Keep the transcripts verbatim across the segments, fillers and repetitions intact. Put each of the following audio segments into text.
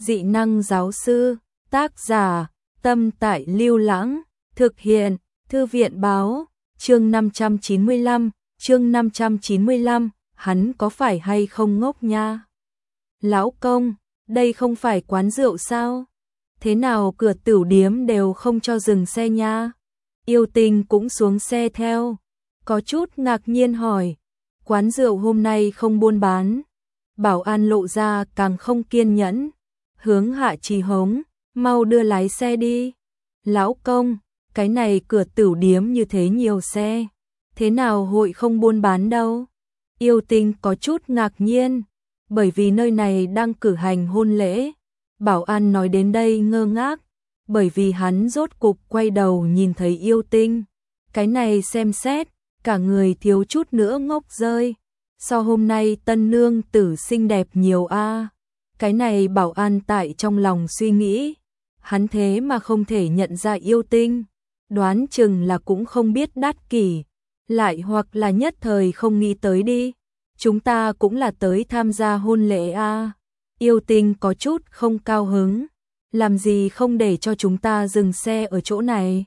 Dị năng giáo sư, tác giả, Tâm Tại Lưu Lãng, thực hiện, Thư viện báo, chương năm trăm chín mươi lăm, chương năm trăm chín mươi lăm, hắn có phải hay không ngốc nha? Lão công, đây không phải quán rượu sao? Thế nào cửa tửu điếm đều không cho dừng xe nha? Yêu Tinh cũng xuống xe theo, có chút ngạc nhiên hỏi, quán rượu hôm nay không buôn bán. Bảo an lộ ra càng không kiên nhẫn, hướng Hạ Chí hống, mau đưa lái xe đi. Lão công, cái này cửa tửu điếm như thế nhiều xe, thế nào hội không buôn bán đâu? Yêu Tinh có chút ngạc nhiên, bởi vì nơi này đang cử hành hôn lễ. Bảo an nói đến đây ngơ ngác, bởi vì hắn rốt cục quay đầu nhìn thấy Yêu Tinh. Cái này xem xét, cả người thiếu chút nữa ngốc rơi. So hôm nay tân nương tử xinh đẹp nhiều a. Cái này Bảo an tại trong lòng suy nghĩ, hắn thế mà không thể nhận ra Yêu Tinh, đoán chừng là cũng không biết đắt kỷ, lại hoặc là nhất thời không nghĩ tới đi. Chúng ta cũng là tới tham gia hôn lễ a. Yêu Tinh có chút không cao hứng, làm gì không để cho chúng ta dừng xe ở chỗ này.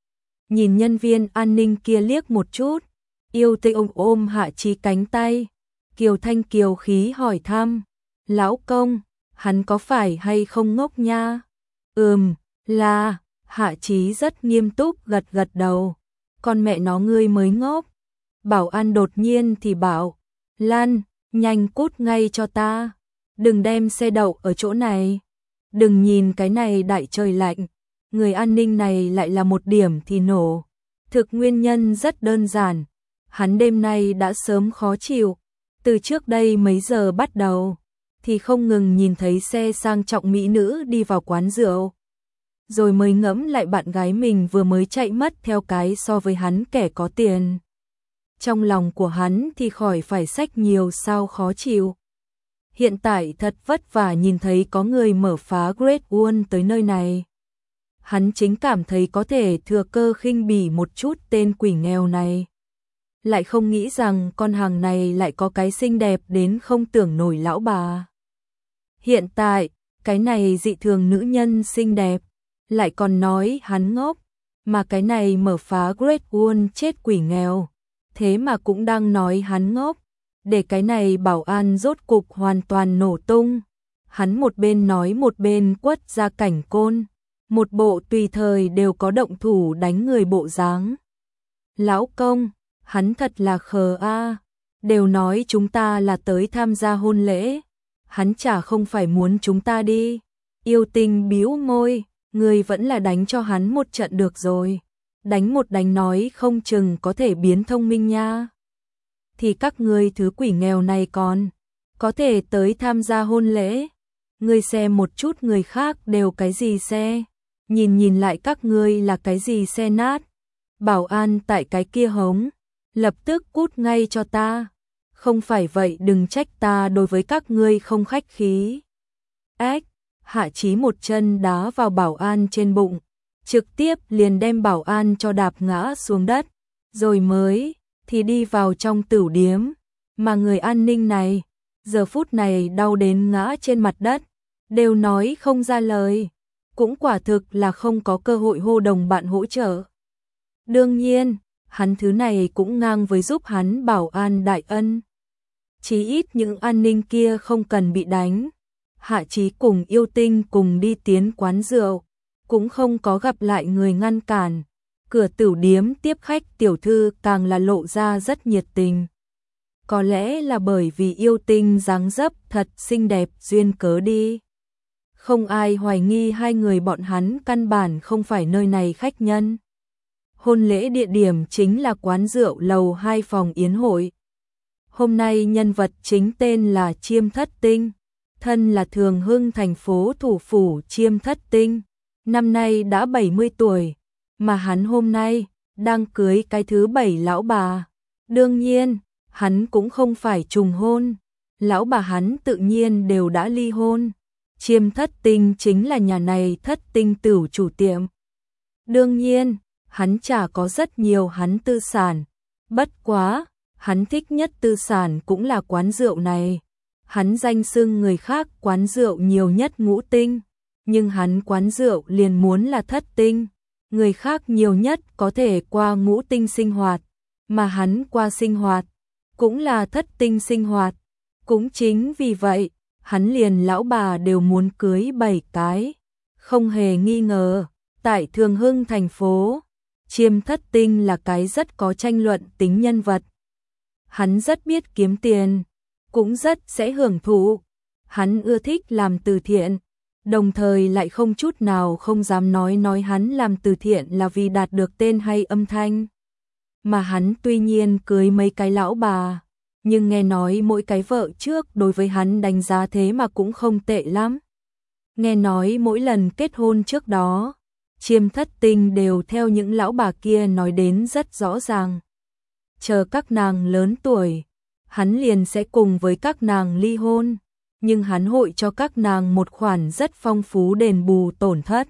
Nhìn nhân viên an ninh kia liếc một chút, Yêu Tinh ôm ôm Hạ Chí cánh tay, kiều thanh kiều khí hỏi thăm, lão công, hắn có phải hay không ngốc nha? Ừm, là, Hạ Chí rất nghiêm túc gật gật đầu, con mẹ nó ngươi mới ngốc. Bảo an đột nhiên thì bảo, Lan, nhanh cút ngay cho ta, đừng đem xe đậu ở chỗ này. Đừng nhìn cái này đại trời lạnh, người an ninh này lại là một điểm thì nổ. Thực nguyên nhân rất đơn giản, hắn đêm nay đã sớm khó chịu, từ trước đây mấy giờ bắt đầu, thì không ngừng nhìn thấy xe sang trọng mỹ nữ đi vào quán rượu. Rồi mới ngẫm lại bạn gái mình vừa mới chạy mất theo cái so với hắn kẻ có tiền. Trong lòng của hắn thì khỏi phải xách nhiều sao khó chịu. Hiện tại thật vất vả nhìn thấy có người mở phá Great Wall tới nơi này. Hắn chính cảm thấy có thể thừa cơ khinh bỉ một chút tên quỷ nghèo này. Lại không nghĩ rằng con hàng này lại có cái xinh đẹp đến không tưởng nổi lão bà. Hiện tại, cái này dị thường nữ nhân xinh đẹp, lại còn nói hắn ngốc, mà cái này mở phá Great Wall chết quỷ nghèo, thế mà cũng đang nói hắn ngốc. Để cái này bảo an rốt cục hoàn toàn nổ tung. Hắn một bên nói một bên quất ra cảnh côn, một bộ tùy thời đều có động thủ đánh người bộ dáng. Lão công, hắn thật là khờ a, đều nói chúng ta là tới tham gia hôn lễ, hắn chả không phải muốn chúng ta đi. Yêu Tinh bĩu môi, người vẫn là đánh cho hắn một trận được rồi, đánh một đánh nói không chừng có thể biến thông minh nha. Thì các ngươi thứ quỷ nghèo này còn có thể tới tham gia hôn lễ. Ngươi xem một chút người khác đều cái gì xe, nhìn nhìn lại các ngươi là cái gì xe nát. Bảo an tại cái kia hống, lập tức cút ngay cho ta, không phải vậy đừng trách ta đối với các ngươi không khách khí. Ếch, Hạ Chí một chân đá vào bảo an trên bụng, trực tiếp liền đem bảo an cho đạp ngã xuống đất, rồi mới thì đi vào trong tửu điếm, mà người an ninh này, giờ phút này đau đến ngã trên mặt đất, đều nói không ra lời, cũng quả thực là không có cơ hội hô đồng bạn hỗ trợ. Đương nhiên, hắn thứ này cũng ngang với giúp hắn bảo an đại ân. Chí ít những an ninh kia không cần bị đánh. Hạ Chí cùng Yêu Tinh cùng đi tiến quán rượu, cũng không có gặp lại người ngăn cản. Cửa tửu điếm tiếp khách tiểu thư càng là lộ ra rất nhiệt tình. Có lẽ là bởi vì Yêu Tinh dáng dấp thật xinh đẹp duyên cớ đi. Không ai hoài nghi hai người bọn hắn căn bản không phải nơi này khách nhân. Hôn lễ địa điểm chính là quán rượu lầu hai phòng yến hội. Hôm nay nhân vật chính tên là Chiêm Thất Tinh, thân là Thường Hưng thành phố thủ phủ Chiêm Thất Tinh, năm nay đã bảy mươi tuổi. Mà hắn hôm nay đang cưới cái thứ bảy lão bà. Đương nhiên, hắn cũng không phải trùng hôn, lão bà hắn tự nhiên đều đã ly hôn. Chiêm Thất Tinh chính là nhà này Thất Tinh tửu chủ tiệm. Đương nhiên, hắn chả có rất nhiều hắn tư sản, bất quá, hắn thích nhất tư sản cũng là quán rượu này. Hắn danh xưng người khác quán rượu nhiều nhất ngũ tinh, nhưng hắn quán rượu liền muốn là thất tinh. Người khác nhiều nhất có thể qua ngũ tinh sinh hoạt, mà hắn qua sinh hoạt, cũng là thất tinh sinh hoạt. Cũng chính vì vậy, hắn liền lão bà đều muốn cưới bảy cái. Không hề nghi ngờ, tại Thường Hưng thành phố, Chiêm thất tinh là cái rất có tranh luận tính nhân vật. Hắn rất biết kiếm tiền, cũng rất sẽ hưởng thụ. Hắn ưa thích làm từ thiện, đồng thời lại không chút nào không dám nói nói hắn làm từ thiện là vì đạt được tên hay âm thanh. Mà hắn tuy nhiên cưới mấy cái lão bà, nhưng nghe nói mỗi cái vợ trước đối với hắn đánh giá thế mà cũng không tệ lắm. Nghe nói mỗi lần kết hôn trước đó, Chiêm thất tinh đều theo những lão bà kia nói đến rất rõ ràng. Chờ các nàng lớn tuổi, hắn liền sẽ cùng với các nàng ly hôn, nhưng hắn hội cho các nàng một khoản rất phong phú đền bù tổn thất.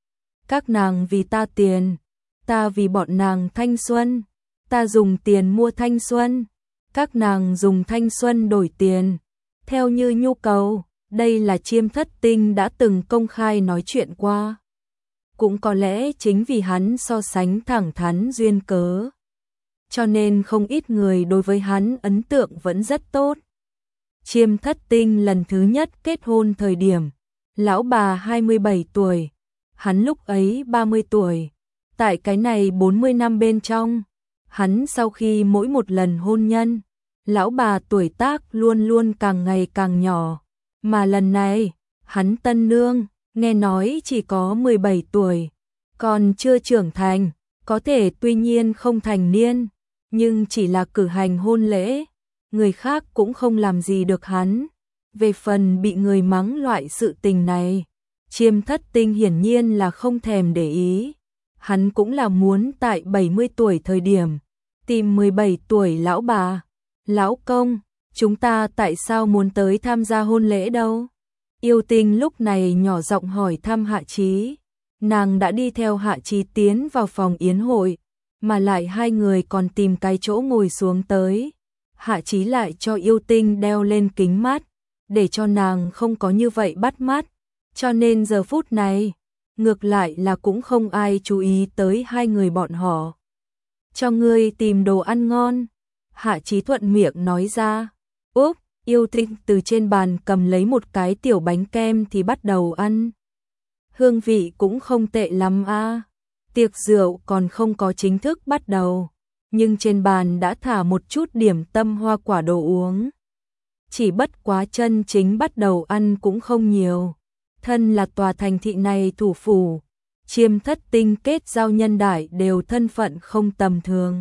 Các nàng vì ta tiền, ta vì bọn nàng thanh xuân, ta dùng tiền mua thanh xuân, các nàng dùng thanh xuân đổi tiền, theo như nhu cầu. Đây là Chiêm thất tinh đã từng công khai nói chuyện qua. Cũng có lẽ chính vì hắn so sánh thẳng thắn duyên cớ, cho nên không ít người đối với hắn ấn tượng vẫn rất tốt. Chiêm thất tinh lần thứ nhất kết hôn thời điểm, lão bà hai mươi bảy tuổi, hắn lúc ấy ba mươi tuổi. Tại cái này bốn mươi năm bên trong, hắn sau khi mỗi một lần hôn nhân, lão bà tuổi tác luôn luôn càng ngày càng nhỏ. Mà lần này, hắn tân nương, nghe nói chỉ có mười bảy tuổi, còn chưa trưởng thành, có thể tuy nhiên không thành niên, nhưng chỉ là cử hành hôn lễ, người khác cũng không làm gì được hắn. Về phần bị người mắng loại sự tình này, Chiêm thất tinh hiển nhiên là không thèm để ý. Hắn cũng là muốn tại bảy mươi tuổi thời điểm, tìm mười bảy tuổi lão bà, lão công. Chúng ta tại sao muốn tới tham gia hôn lễ đâu? Yêu Tinh lúc này nhỏ giọng hỏi thăm Hạ Chí. Nàng đã đi theo Hạ Chí tiến vào phòng yến hội, mà lại hai người còn tìm cái chỗ ngồi xuống tới. Hạ Chí lại cho Yêu Tinh đeo lên kính mát, để cho nàng không có như vậy bắt mắt. Cho nên giờ phút này, ngược lại là cũng không ai chú ý tới hai người bọn họ. Cho ngươi tìm đồ ăn ngon. Hạ Chí thuận miệng nói ra. Úp, Yêu Tinh từ trên bàn cầm lấy một cái tiểu bánh kem thì bắt đầu ăn. Hương vị cũng không tệ lắm a. Tiệc rượu còn không có chính thức bắt đầu, nhưng trên bàn đã thả một chút điểm tâm hoa quả đồ uống. Chỉ bất quá chân chính bắt đầu ăn cũng không nhiều. Thân là tòa thành thị này thủ phủ, Chiêm thất tinh kết giao nhân đại đều thân phận không tầm thường.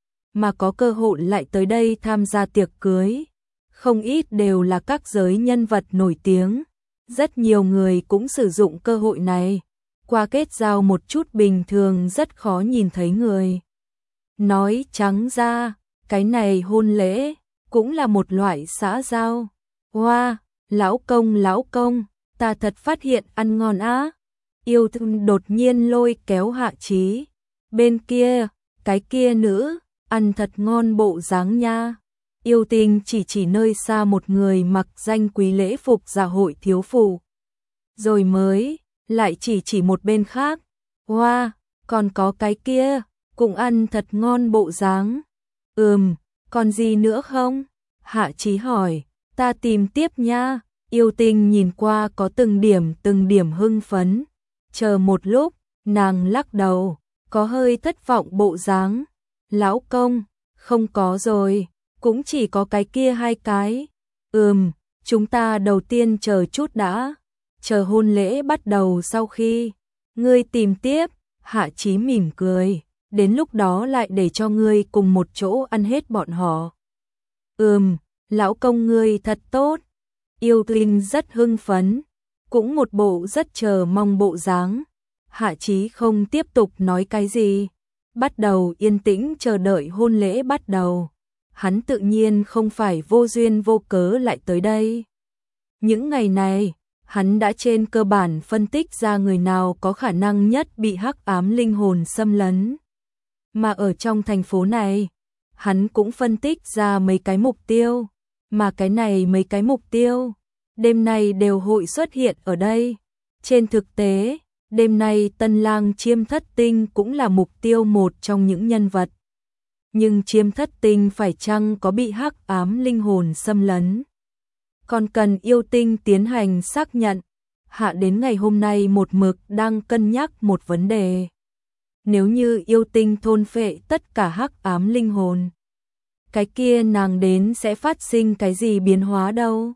Mà có cơ hội lại tới đây tham gia tiệc cưới, không ít đều là các giới nhân vật nổi tiếng. Rất nhiều người cũng sử dụng cơ hội này, qua kết giao một chút bình thường rất khó nhìn thấy người. Nói trắng ra, cái này hôn lễ, cũng là một loại xã giao. Hoa, wow, lão công lão công, ta thật phát hiện ăn ngon á. Yêu Thương đột nhiên lôi kéo Hạ Chí. Bên kia, cái kia nữ, ăn thật ngon bộ dáng nha. Yêu Tinh chỉ chỉ nơi xa một người mặc danh quý lễ phục dạ hội thiếu phụ. Rồi mới, lại chỉ chỉ một bên khác. Hoa, wow, còn có cái kia, cũng ăn thật ngon bộ dáng. Ừm, còn gì nữa không? Hạ Chí hỏi, ta tìm tiếp nha. Yêu Tinh nhìn qua có từng điểm từng điểm hưng phấn. Chờ một lúc, nàng lắc đầu, có hơi thất vọng bộ dáng. Lão công, không có rồi, cũng chỉ có cái kia hai cái. Ừm, chúng ta đầu tiên chờ chút đã. Chờ hôn lễ bắt đầu sau khi ngươi tìm tiếp. Hạ Chí mỉm cười, đến lúc đó lại để cho ngươi cùng một chỗ ăn hết bọn họ. Ừm, lão công ngươi thật tốt. Yêu Tinh rất hưng phấn, cũng một bộ rất chờ mong bộ dáng. Hạ Chí không tiếp tục nói cái gì, bắt đầu yên tĩnh chờ đợi hôn lễ bắt đầu. Hắn tự nhiên không phải vô duyên vô cớ lại tới đây. Những ngày này, hắn đã trên cơ bản phân tích ra người nào có khả năng nhất bị hắc ám linh hồn xâm lấn. Mà ở trong thành phố này, hắn cũng phân tích ra mấy cái mục tiêu. mà cái này mấy cái mục tiêu, đêm nay đều hội xuất hiện ở đây. Trên thực tế, đêm nay Tân Lang Chiêm Thất Tinh cũng là mục tiêu một trong những nhân vật. Nhưng Chiêm Thất Tinh phải chăng có bị hắc ám linh hồn xâm lấn? Còn cần yêu tinh tiến hành xác nhận. Hạ đến ngày hôm nay một mực đang cân nhắc một vấn đề. Nếu như yêu tinh thôn phệ tất cả hắc ám linh hồn, cái kia nàng đến sẽ phát sinh cái gì biến hóa đâu?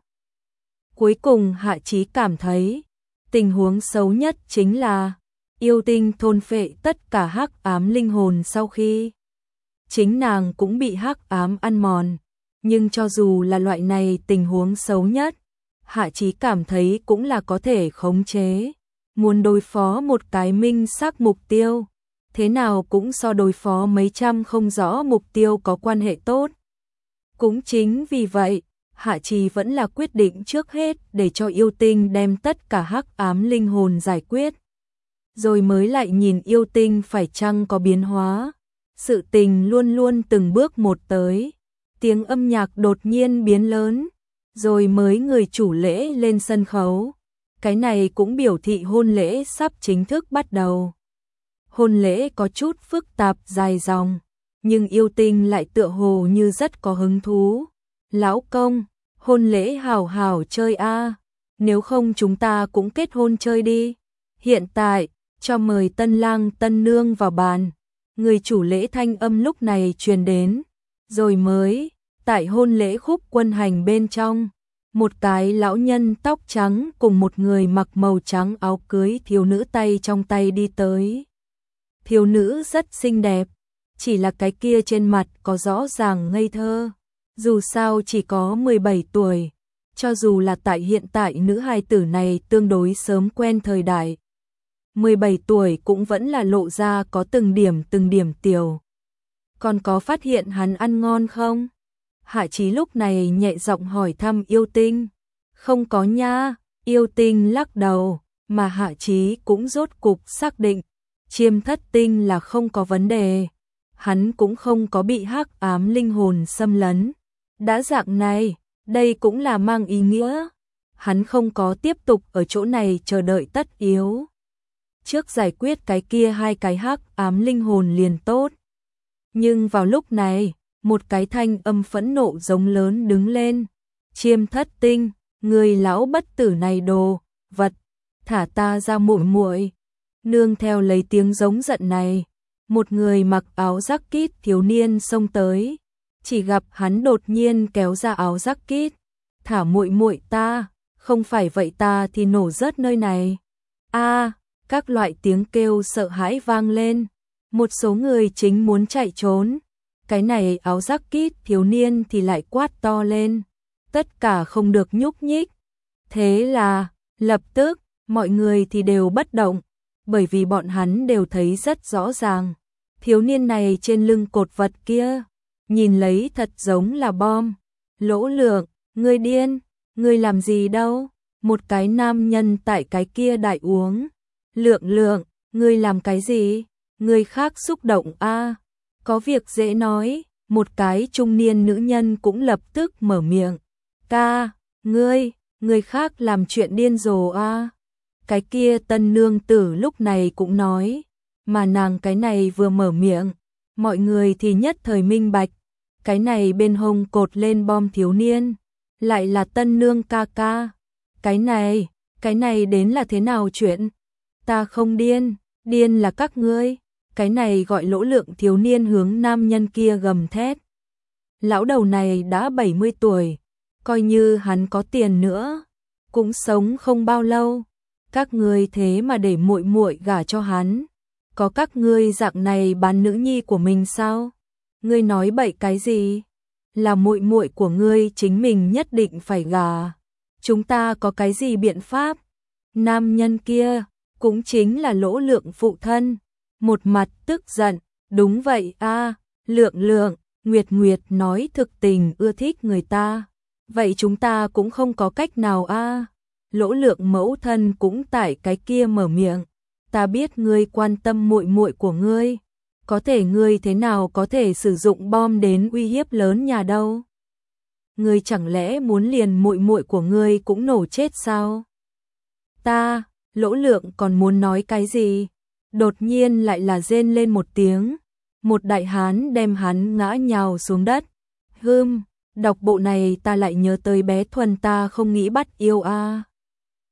Cuối cùng Hạ Chí cảm thấy, tình huống xấu nhất chính là yêu tinh thôn phệ tất cả hắc ám linh hồn sau khi chính nàng cũng bị hắc ám ăn mòn. Nhưng cho dù là loại này tình huống xấu nhất, Hạ Chí cảm thấy cũng là có thể khống chế. Muốn đối phó một cái minh xác mục tiêu, thế nào cũng so đối phó mấy trăm không rõ mục tiêu có quan hệ tốt. Cũng chính vì vậy, Hạ Chí vẫn là quyết định trước hết để cho yêu tinh đem tất cả hắc ám linh hồn giải quyết. Rồi mới lại nhìn yêu tinh phải chăng có biến hóa. Sự tình luôn luôn từng bước một tới. Tiếng âm nhạc đột nhiên biến lớn. Rồi mới người chủ lễ lên sân khấu. Cái này cũng biểu thị hôn lễ sắp chính thức bắt đầu. Hôn lễ có chút phức tạp dài dòng, nhưng yêu tinh lại tựa hồ như rất có hứng thú. Lão công, hôn lễ hảo hảo chơi a, nếu không chúng ta cũng kết hôn chơi đi. Hiện tại, cho mời tân lang tân nương vào bàn. Người chủ lễ thanh âm lúc này truyền đến, rồi mới, tại hôn lễ khúc quân hành bên trong, một cái lão nhân tóc trắng cùng một người mặc màu trắng áo cưới thiếu nữ tay trong tay đi tới. Thiếu nữ rất xinh đẹp, chỉ là cái kia trên mặt có rõ ràng ngây thơ. Dù sao chỉ có mười bảy tuổi, cho dù là tại hiện tại nữ hài tử này tương đối sớm quen thời đại. mười bảy tuổi cũng vẫn là lộ ra có từng điểm từng điểm tiểu. Còn có phát hiện hắn ăn ngon không? Hạ Chí lúc này nhẹ giọng hỏi thăm yêu tinh. Không có nha, yêu tinh lắc đầu, mà Hạ Chí cũng rốt cục xác định. Chiêm Thất Tinh là không có vấn đề. Hắn cũng không có bị hắc ám linh hồn xâm lấn. Đã dạng này, đây cũng là mang ý nghĩa. Hắn không có tiếp tục ở chỗ này chờ đợi tất yếu. Trước giải quyết cái kia hai cái hắc ám linh hồn liền tốt. Nhưng vào lúc này, một cái thanh âm phẫn nộ giống lớn đứng lên. Chiêm Thất Tinh, người lão bất tử này đồ, vật, thả ta ra muội muội. Nương theo lấy tiếng giống giận này, một người mặc áo jacket thiếu niên xông tới, chỉ gặp hắn đột nhiên kéo ra áo jacket, thả muội muội ta, không phải vậy ta thì nổ rớt nơi này. A, các loại tiếng kêu sợ hãi vang lên, một số người chính muốn chạy trốn, cái này áo jacket thiếu niên thì lại quát to lên, tất cả không được nhúc nhích. Thế là, lập tức, mọi người thì đều bất động. Bởi vì bọn hắn đều thấy rất rõ ràng, thiếu niên này trên lưng cột vật kia, nhìn lấy thật giống là bom. Lỗ Lượng, ngươi điên, ngươi làm gì đâu? Một cái nam nhân tại cái kia đại uống. Lượng Lượng, ngươi làm cái gì? Người khác xúc động a, có việc dễ nói. Một cái trung niên nữ nhân cũng lập tức mở miệng. Ca, ngươi, người khác làm chuyện điên rồ a. Cái kia tân nương tử lúc này cũng nói, mà nàng cái này vừa mở miệng, mọi người thì nhất thời minh bạch, cái này bên hông cột lên bom thiếu niên, lại là tân nương ca ca. Cái này, cái này đến là thế nào chuyện? Ta không điên, điên là các ngươi. Cái này gọi Lỗ Lượng thiếu niên hướng nam nhân kia gầm thét. Lão đầu này đã bảy mươi tuổi, coi như hắn có tiền nữa, cũng sống không bao lâu. Các ngươi thế mà để muội muội gả cho hắn, có các ngươi dạng này bán nữ nhi của mình sao? Ngươi nói bậy cái gì? Là muội muội của ngươi chính mình nhất định phải gả. Chúng ta có cái gì biện pháp? Nam nhân kia, cũng chính là Lỗ Lượng phụ thân, một mặt tức giận, đúng vậy a, Lượng Lượng, Nguyệt Nguyệt nói thực tình ưa thích người ta, vậy chúng ta cũng không có cách nào a. Lỗ Lượng mẫu thân cũng tại cái kia mở miệng, ta biết ngươi quan tâm muội muội của ngươi, có thể ngươi thế nào có thể sử dụng bom đến uy hiếp lớn nhà đâu? ngươi chẳng lẽ muốn liền muội muội của ngươi cũng nổ chết sao? Ta, Lỗ Lượng còn muốn nói cái gì? Đột nhiên lại là rên lên một tiếng, một đại hán đem hắn ngã nhào xuống đất. Hừm, đọc bộ này ta lại nhớ tới bé Thuần ta không nghĩ bắt yêu a.